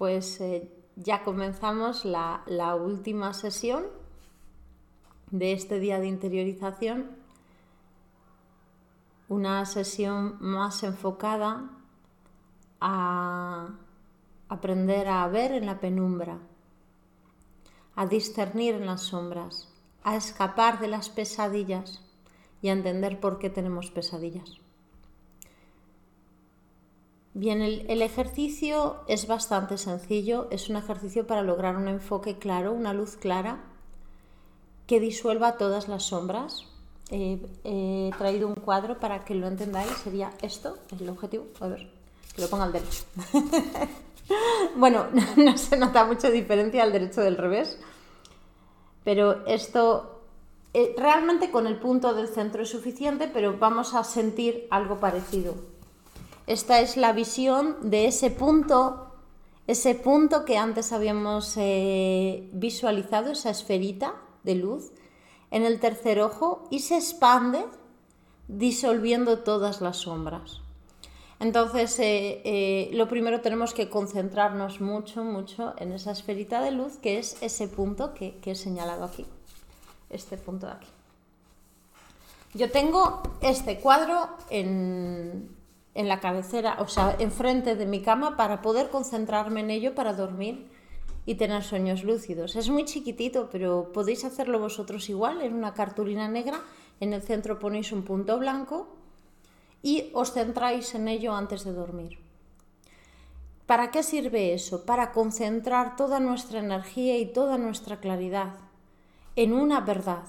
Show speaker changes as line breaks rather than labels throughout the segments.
pues ya comenzamos la última sesión de este día de interiorización, una sesión más enfocada a aprender a ver en la penumbra, a discernir en las sombras, a escapar de las pesadillas y a entender por qué tenemos pesadillas. Bien, el ejercicio es bastante sencillo, es un ejercicio para lograr un enfoque claro, una luz clara que disuelva todas las sombras. He traído un cuadro para que lo entendáis, sería esto, es el objetivo, a ver, que lo ponga al derecho. Bueno, no se nota mucha diferencia al derecho del revés, pero esto realmente con el punto del centro es suficiente, pero vamos a sentir algo parecido. Esta es la visión de ese punto que antes habíamos visualizado, esa esferita de luz en el tercer ojo, y se expande disolviendo todas las sombras. Entonces, lo primero tenemos que concentrarnos mucho en esa esferita de luz, que es ese punto que he señalado aquí, este punto de aquí. Yo tengo este cuadro en la cabecera, o sea, enfrente de mi cama, para poder concentrarme en ello para dormir y tener sueños lúcidos. Es muy chiquitito, pero podéis hacerlo vosotros igual, en una cartulina negra. En el centro ponéis un punto blanco y os centráis en ello antes de dormir. ¿Para qué sirve eso? Para concentrar toda nuestra energía y toda nuestra claridad en una verdad.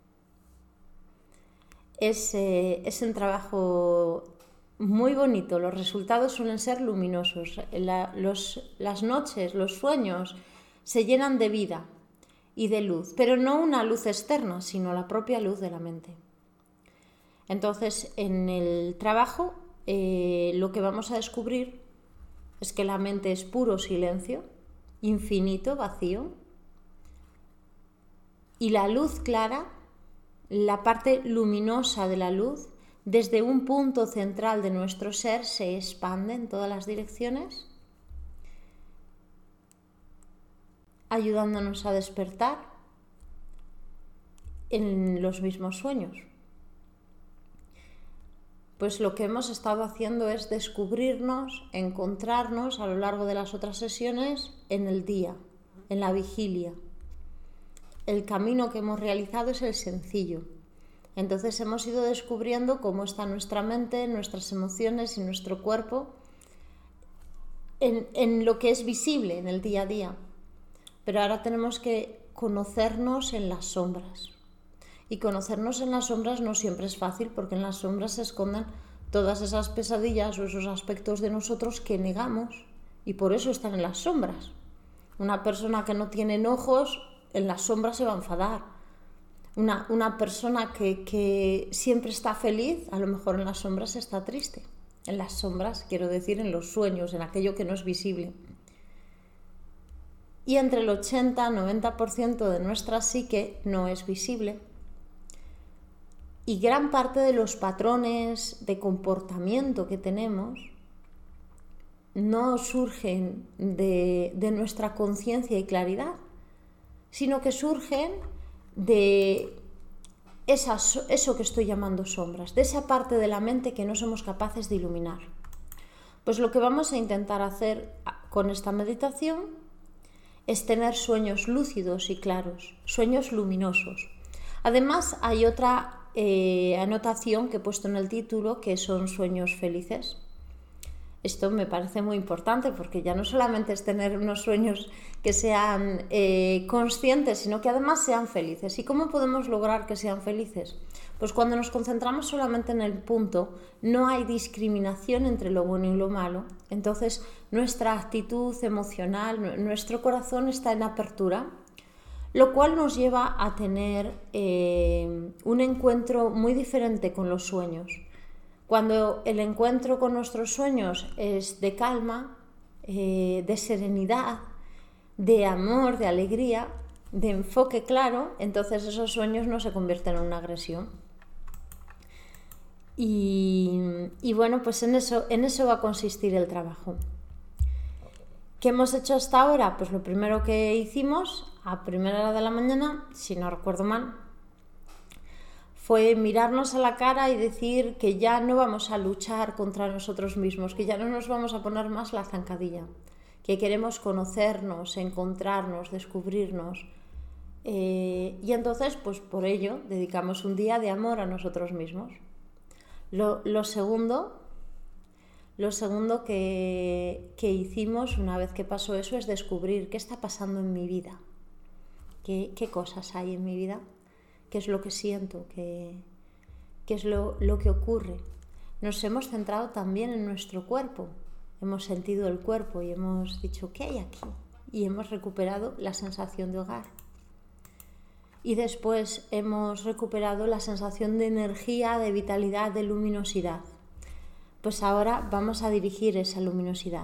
Es un trabajo muy bonito, los resultados suelen ser luminosos. Las noches, los sueños se llenan de vida y de luz, pero no una luz externa, sino la propia luz de la mente. Entonces, en el trabajo, lo que vamos a descubrir es que la mente es puro silencio, infinito, vacío, y la luz clara, la parte luminosa de la luz, desde un punto central de nuestro ser se expande en todas las direcciones, ayudándonos a despertar en los mismos sueños. Pues lo que hemos estado haciendo es descubrirnos, encontrarnos a lo largo de las otras sesiones en el día, en la vigilia. El camino que hemos realizado es el sencillo. Entonces hemos ido descubriendo cómo está nuestra mente, nuestras emociones y nuestro cuerpo en lo que es visible en el día a día. Pero ahora tenemos que conocernos en las sombras. Y conocernos en las sombras no siempre es fácil, porque en las sombras se esconden todas esas pesadillas o esos aspectos de nosotros que negamos, y por eso están en las sombras. Una persona que no tiene enojos, en las sombras se va a enfadar. Una persona que siempre está feliz, a lo mejor en las sombras está triste. En las sombras, quiero decir, en los sueños, en aquello que no es visible. Y entre el 80-90% de nuestra psique no es visible. Y gran parte de los patrones de comportamiento que tenemos no surgen de nuestra conciencia y claridad, sino que surgen de eso que estoy llamando sombras, de esa parte de la mente que no somos capaces de iluminar. Pues lo que vamos a intentar hacer con esta meditación es tener sueños lúcidos y claros, sueños luminosos. Además, hay otra anotación que he puesto en el título, que son sueños felices. Esto me parece muy importante, porque ya no solamente es tener unos sueños que sean conscientes, sino que además sean felices. ¿Y cómo podemos lograr que sean felices? Pues cuando nos concentramos solamente en el punto, no hay discriminación entre lo bueno y lo malo. Entonces nuestra actitud emocional, nuestro corazón está en apertura, lo cual nos lleva a tener un encuentro muy diferente con los sueños. Cuando el encuentro con nuestros sueños es de calma, de serenidad, de amor, de alegría, de enfoque claro, entonces esos sueños no se convierten en una agresión. Y bueno, pues en eso va a consistir el trabajo. ¿Qué hemos hecho hasta ahora? Pues lo primero que hicimos a primera hora de la mañana, si no recuerdo mal, fue mirarnos a la cara y decir que ya no vamos a luchar contra nosotros mismos, que ya no nos vamos a poner más la zancadilla, que queremos conocernos, encontrarnos, descubrirnos. Y entonces, pues por ello, dedicamos un día de amor a nosotros mismos. Lo segundo que hicimos una vez que pasó eso es descubrir qué está pasando en mi vida, qué cosas hay en mi vida, qué es lo que siento, qué es lo que ocurre. Nos hemos centrado también en nuestro cuerpo, hemos sentido el cuerpo y hemos dicho ¿qué hay aquí? Y hemos recuperado la sensación de hogar. Y después hemos recuperado la sensación de energía, de vitalidad, de luminosidad. Pues ahora vamos a dirigir esa luminosidad.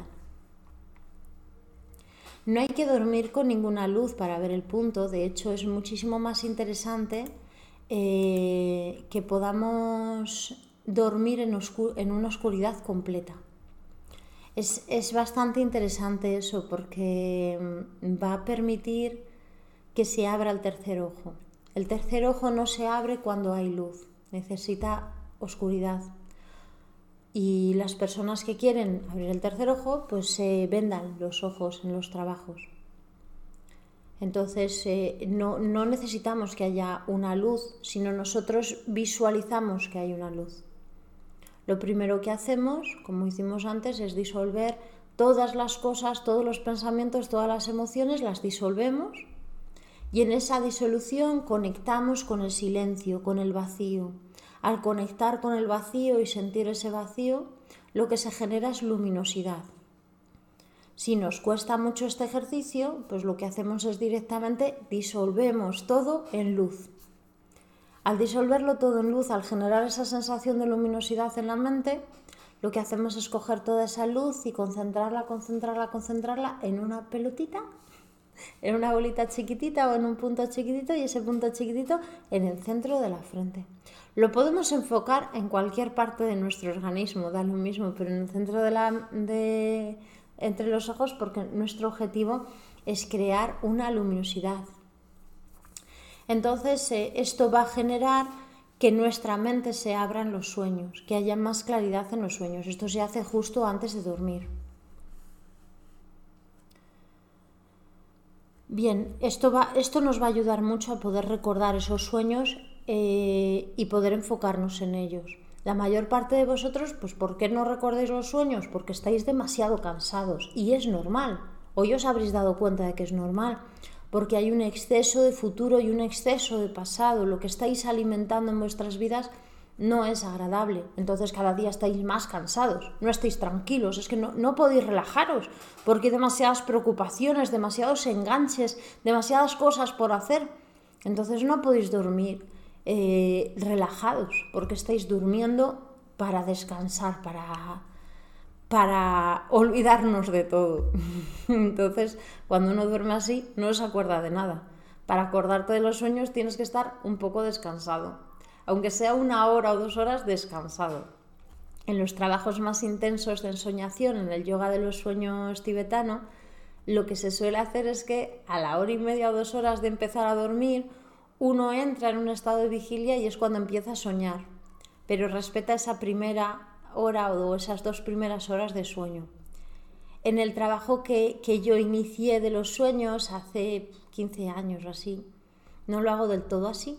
No hay que dormir con ninguna luz para ver el punto, de hecho es muchísimo más interesante que podamos dormir en una oscuridad completa. Es bastante interesante eso porque va a permitir que se abra el tercer ojo. El tercer ojo no se abre cuando hay luz, necesita oscuridad. Y las personas que quieren abrir el tercer ojo, pues se vendan los ojos en los trabajos. Entonces no necesitamos que haya una luz, sino nosotros visualizamos que hay una luz. Lo primero que hacemos, como hicimos antes, es disolver todas las cosas, todos los pensamientos, todas las emociones, las disolvemos. Y en esa disolución conectamos con el silencio, con el vacío. Al conectar con el vacío y sentir ese vacío, lo que se genera es luminosidad. Si nos cuesta mucho este ejercicio, pues lo que hacemos es directamente disolvemos todo en luz. Al disolverlo todo en luz, al generar esa sensación de luminosidad en la mente, lo que hacemos es coger toda esa luz y concentrarla en una pelotita, en una bolita chiquitita o en un punto chiquitito, y ese punto chiquitito en el centro de la frente. Lo podemos enfocar en cualquier parte de nuestro organismo, da lo mismo, pero en el centro entre los ojos, porque nuestro objetivo es crear una luminosidad. Entonces esto va a generar que nuestra mente se abra en los sueños, que haya más claridad en los sueños. Esto se hace justo antes de dormir. Bien, esto nos va a ayudar mucho a poder recordar esos sueños y poder enfocarnos en ellos. La mayor parte de vosotros, pues ¿por qué no recordáis los sueños? Porque estáis demasiado cansados y es normal. Hoy os habréis dado cuenta de que es normal, porque hay un exceso de futuro y un exceso de pasado. Lo que estáis alimentando en vuestras vidas no es agradable, entonces cada día estáis más cansados, no estáis tranquilos, es que no podéis relajaros porque hay demasiadas preocupaciones, demasiados enganches, demasiadas cosas por hacer, entonces no podéis dormir relajados porque estáis durmiendo para descansar, para olvidarnos de todo. Entonces cuando uno duerme así no se acuerda de nada. Para acordarte de los sueños tienes que estar un poco descansado, aunque sea 1 hora o 2 horas descansado. En los trabajos más intensos de ensoñación, en el yoga de los sueños tibetano, lo que se suele hacer es que a la 1h30 o 2 horas de empezar a dormir, uno entra en un estado de vigilia y es cuando empieza a soñar, pero respeta esa primera hora o esas 2 primeras horas de sueño. En el trabajo que yo inicié de los sueños hace 15 años o así, no lo hago del todo así.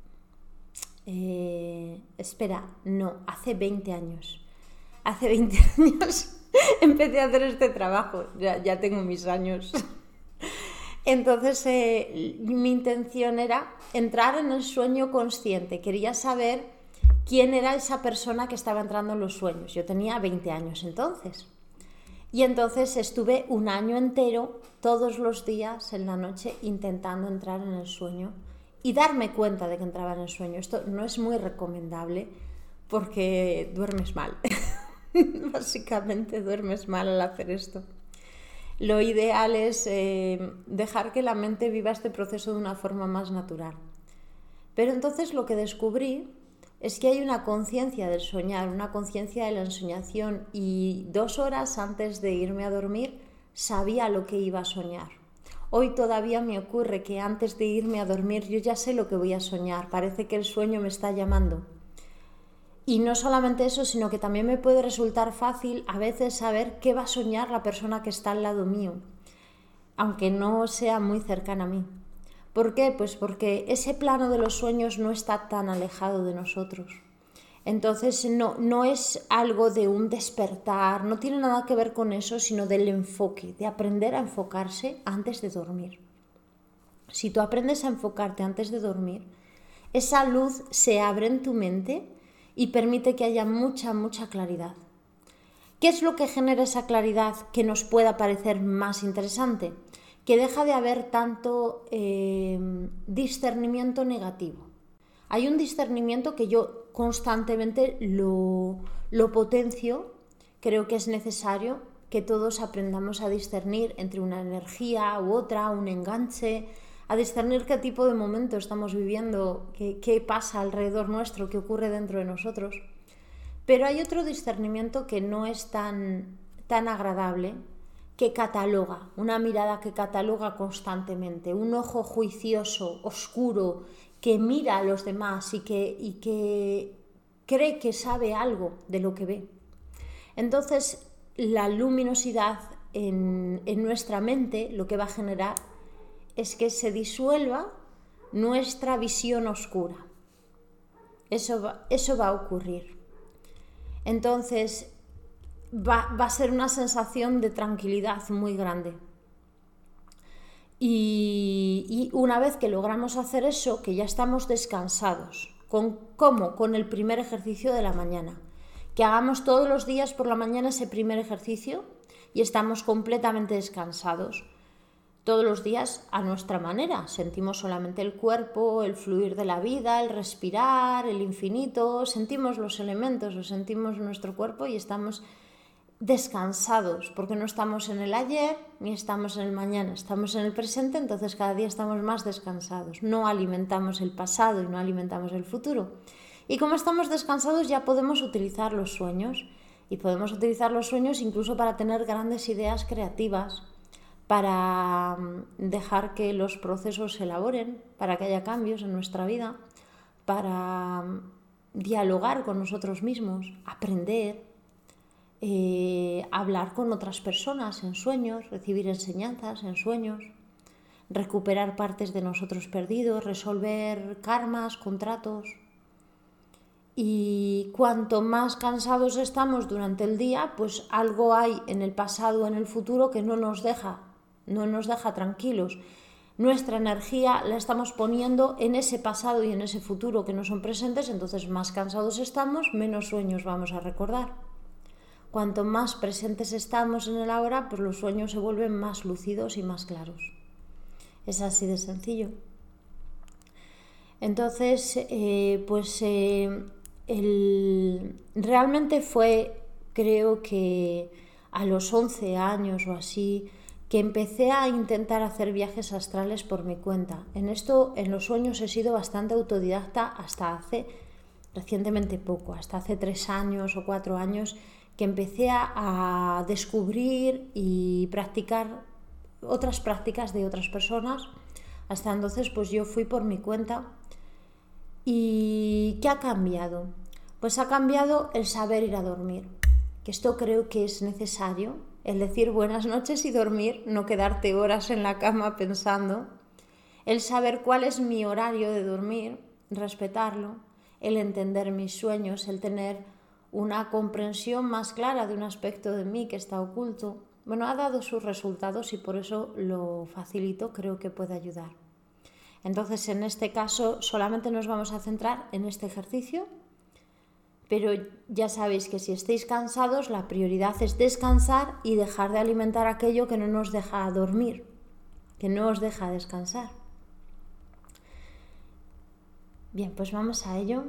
Hace 20 años. Hace 20 años empecé a hacer este trabajo, ya tengo mis años. Entonces mi intención era entrar en el sueño consciente, quería saber quién era esa persona que estaba entrando en los sueños. Yo tenía 20 años entonces. Y entonces estuve 1 año entero, todos los días en la noche, intentando entrar en el sueño y darme cuenta de que entraba en el sueño. Esto no es muy recomendable porque duermes mal. Básicamente duermes mal al hacer esto. Lo ideal es dejar que la mente viva este proceso de una forma más natural. Pero entonces lo que descubrí es que hay una conciencia del soñar, una conciencia de la ensoñación, y 2 horas antes de irme a dormir sabía lo que iba a soñar. Hoy todavía me ocurre que antes de irme a dormir yo ya sé lo que voy a soñar, parece que el sueño me está llamando. Y no solamente eso, sino que también me puede resultar fácil a veces saber qué va a soñar la persona que está al lado mío, aunque no sea muy cercana a mí. ¿Por qué? Pues porque ese plano de los sueños no está tan alejado de nosotros. Entonces no es algo de un despertar, no tiene nada que ver con eso, sino del enfoque, de aprender a enfocarse antes de dormir. Si tú aprendes a enfocarte antes de dormir, esa luz se abre en tu mente y permite que haya mucha claridad. ¿Qué es lo que genera esa claridad que nos pueda parecer más interesante? Que deja de haber tanto discernimiento negativo. Hay un discernimiento que yo constantemente lo potencio. Creo que es necesario que todos aprendamos a discernir entre una energía u otra, un enganche, a discernir qué tipo de momento estamos viviendo, qué pasa alrededor nuestro, qué ocurre dentro de nosotros. Pero hay otro discernimiento que no es tan agradable, que cataloga, una mirada que cataloga constantemente, un ojo juicioso, oscuro, que mira a los demás y que cree que sabe algo de lo que ve. Entonces, la luminosidad en nuestra mente lo que va a generar es que se disuelva nuestra visión oscura. Eso va a ocurrir. Entonces, va a ser una sensación de tranquilidad muy grande. Y una vez que logramos hacer eso, que ya estamos descansados, ¿cómo? Con el primer ejercicio de la mañana. Que hagamos todos los días por la mañana ese primer ejercicio y estamos completamente descansados. Todos los días a nuestra manera. Sentimos solamente el cuerpo, el fluir de la vida, el respirar, el infinito. Sentimos los elementos, lo sentimos en nuestro cuerpo y estamos descansados, porque no estamos en el ayer ni estamos en el mañana, estamos en el presente, entonces cada día estamos más descansados. No alimentamos el pasado y no alimentamos el futuro. Y como estamos descansados ya podemos utilizar los sueños, y podemos utilizar los sueños incluso para tener grandes ideas creativas, para dejar que los procesos se elaboren, para que haya cambios en nuestra vida, para dialogar con nosotros mismos, aprender, hablar con otras personas en sueños, recibir enseñanzas en sueños, recuperar partes de nosotros perdidos, resolver karmas, contratos. Y cuanto más cansados estamos durante el día, pues algo hay en el pasado o en el futuro que no nos deja tranquilos. Nuestra energía la estamos poniendo en ese pasado y en ese futuro que no son presentes, entonces más cansados estamos, menos sueños vamos a recordar. Cuanto más presentes estamos en el ahora, pues los sueños se vuelven más lúcidos y más claros. Es así de sencillo. Entonces, realmente fue, creo que a los 11 años o así, que empecé a intentar hacer viajes astrales por mi cuenta. En los sueños he sido bastante autodidacta hasta hace recientemente poco, hasta hace 3 años o 4 años, que empecé a descubrir y practicar otras prácticas de otras personas. Hasta entonces pues yo fui por mi cuenta. ¿Y qué ha cambiado? Pues ha cambiado el saber ir a dormir, que esto creo que es necesario, el decir buenas noches y dormir, no quedarte horas en la cama pensando, el saber cuál es mi horario de dormir, respetarlo, el entender mis sueños, el tener una comprensión más clara de un aspecto de mí que está oculto. Bueno, ha dado sus resultados y por eso lo facilito, creo que puede ayudar. Entonces, en este caso, solamente nos vamos a centrar en este ejercicio, pero ya sabéis que si estáis cansados, la prioridad es descansar y dejar de alimentar aquello que no nos deja dormir, que no os deja descansar. Bien, pues vamos a ello.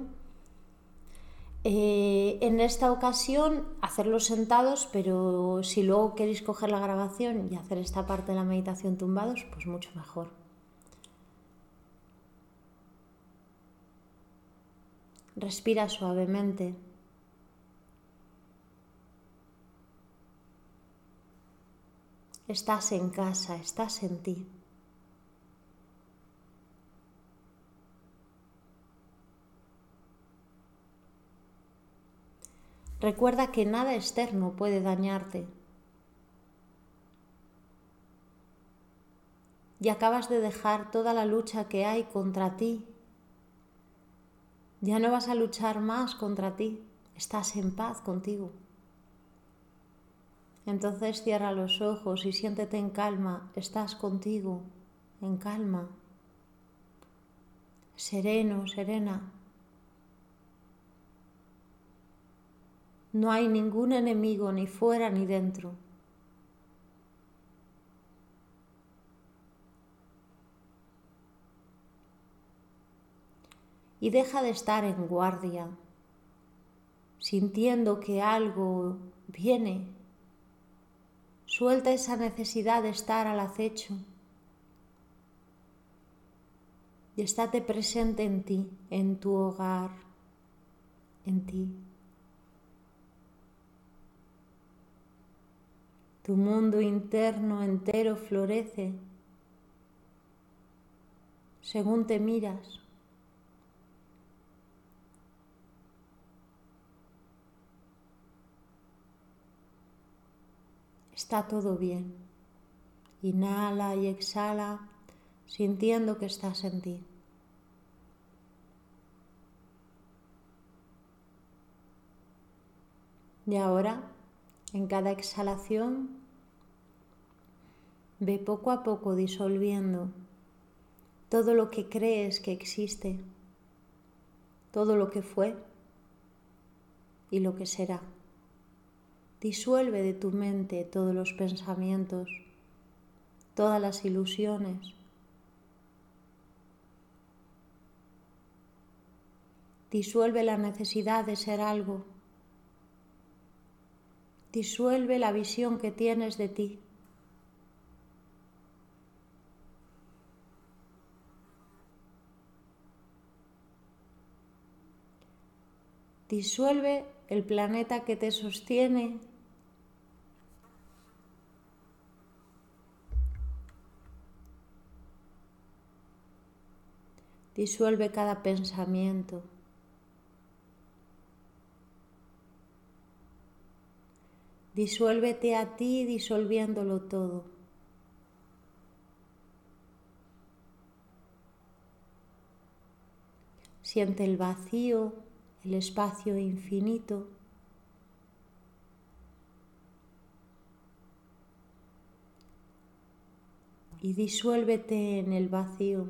En esta ocasión hacerlos sentados, pero si luego queréis coger la grabación y hacer esta parte de la meditación tumbados, pues mucho mejor. Respira suavemente. Estás en casa, estás en ti. Recuerda que nada externo puede dañarte. Y acabas de dejar toda la lucha que hay contra ti. Ya no vas a luchar más contra ti. Estás en paz contigo. Entonces cierra los ojos y siéntete en calma. Estás contigo, en calma. Sereno, serena. No hay ningún enemigo ni fuera ni dentro. Y deja de estar en guardia, sintiendo que algo viene. Suelta esa necesidad de estar al acecho. Y estate presente en ti, en tu hogar, en ti. Tu mundo interno entero florece según te miras. Está todo bien. Inhala y exhala, sintiendo que estás en ti. Y ahora, en cada exhalación, ve poco a poco disolviendo todo lo que crees que existe, todo lo que fue y lo que será. Disuelve de tu mente todos los pensamientos, todas las ilusiones. Disuelve la necesidad de ser algo. Disuelve la visión que tienes de ti. Disuelve el planeta que te sostiene. Disuelve cada pensamiento. Disuélvete a ti disolviéndolo todo. Siente el vacío, el espacio infinito. Y disuélvete en el vacío.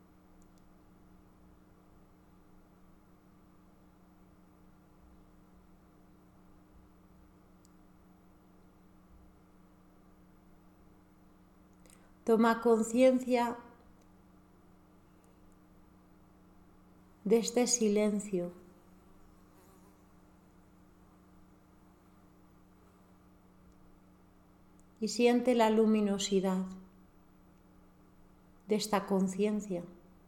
Toma conciencia de este silencio. Y siente la luminosidad de esta conciencia.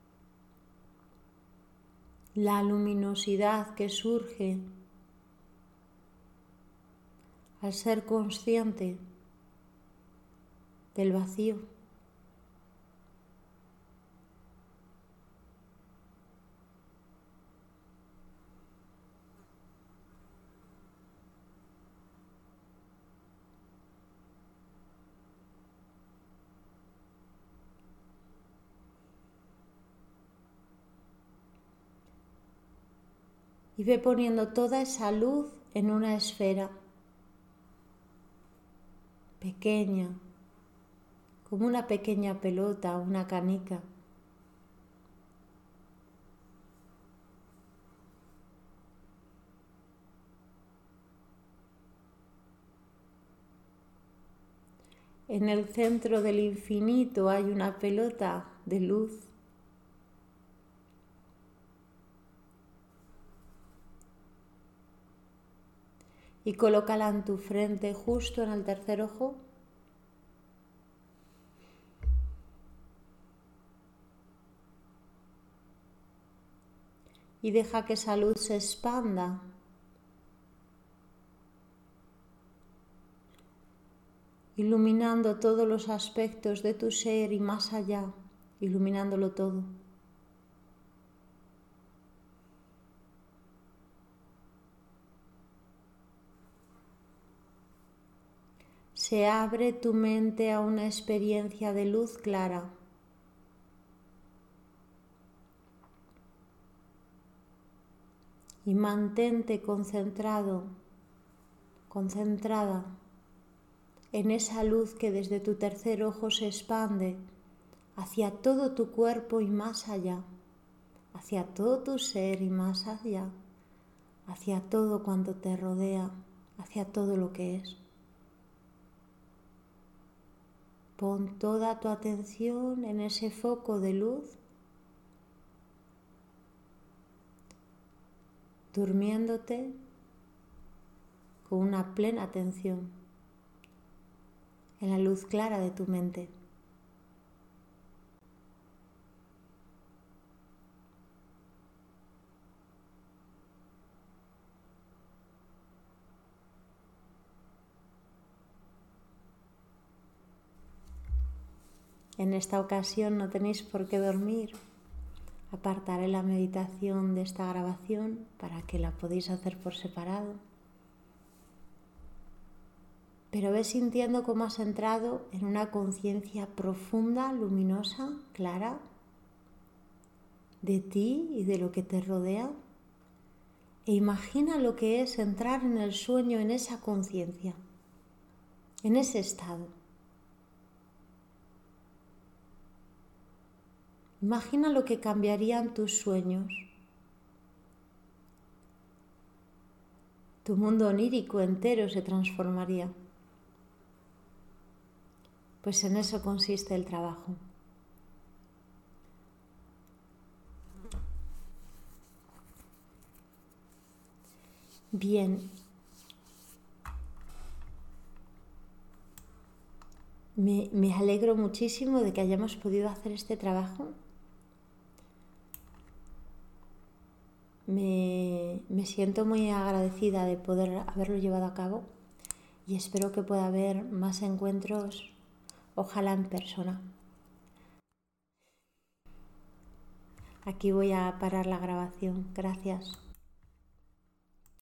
La luminosidad que surge al ser consciente del vacío. Y ve poniendo toda esa luz en una esfera pequeña, como una pequeña pelota, una canica. En el centro del infinito hay una pelota de luz. Y colócala en tu frente, justo en el tercer ojo. Y deja que esa luz se expanda. iluminando todos los aspectos de tu ser y más allá, iluminándolo todo. Se abre tu mente a una experiencia de luz clara. Y mantente concentrado, concentrada en esa luz que desde tu tercer ojo se expande hacia todo tu cuerpo y más allá, hacia todo tu ser y más allá, hacia todo cuanto te rodea, hacia todo lo que es. Pon toda tu atención en ese foco de luz, durmiéndote con una plena atención en la luz clara de tu mente. En esta ocasión no tenéis por qué dormir. Apartaré la meditación de esta grabación para que la podáis hacer por separado. Pero ves sintiendo cómo has entrado en una conciencia profunda, luminosa, clara, de ti y de lo que te rodea. E imagina lo que es entrar en el sueño, en esa conciencia, en ese estado. Imagina lo que cambiarían tus sueños. Tu mundo onírico entero se transformaría. Pues en eso consiste el trabajo. Bien. Me alegro muchísimo de que hayamos podido hacer este trabajo. Me siento muy agradecida de poder haberlo llevado a cabo y espero que pueda haber más encuentros, ojalá en persona. Aquí voy a parar la grabación. Gracias.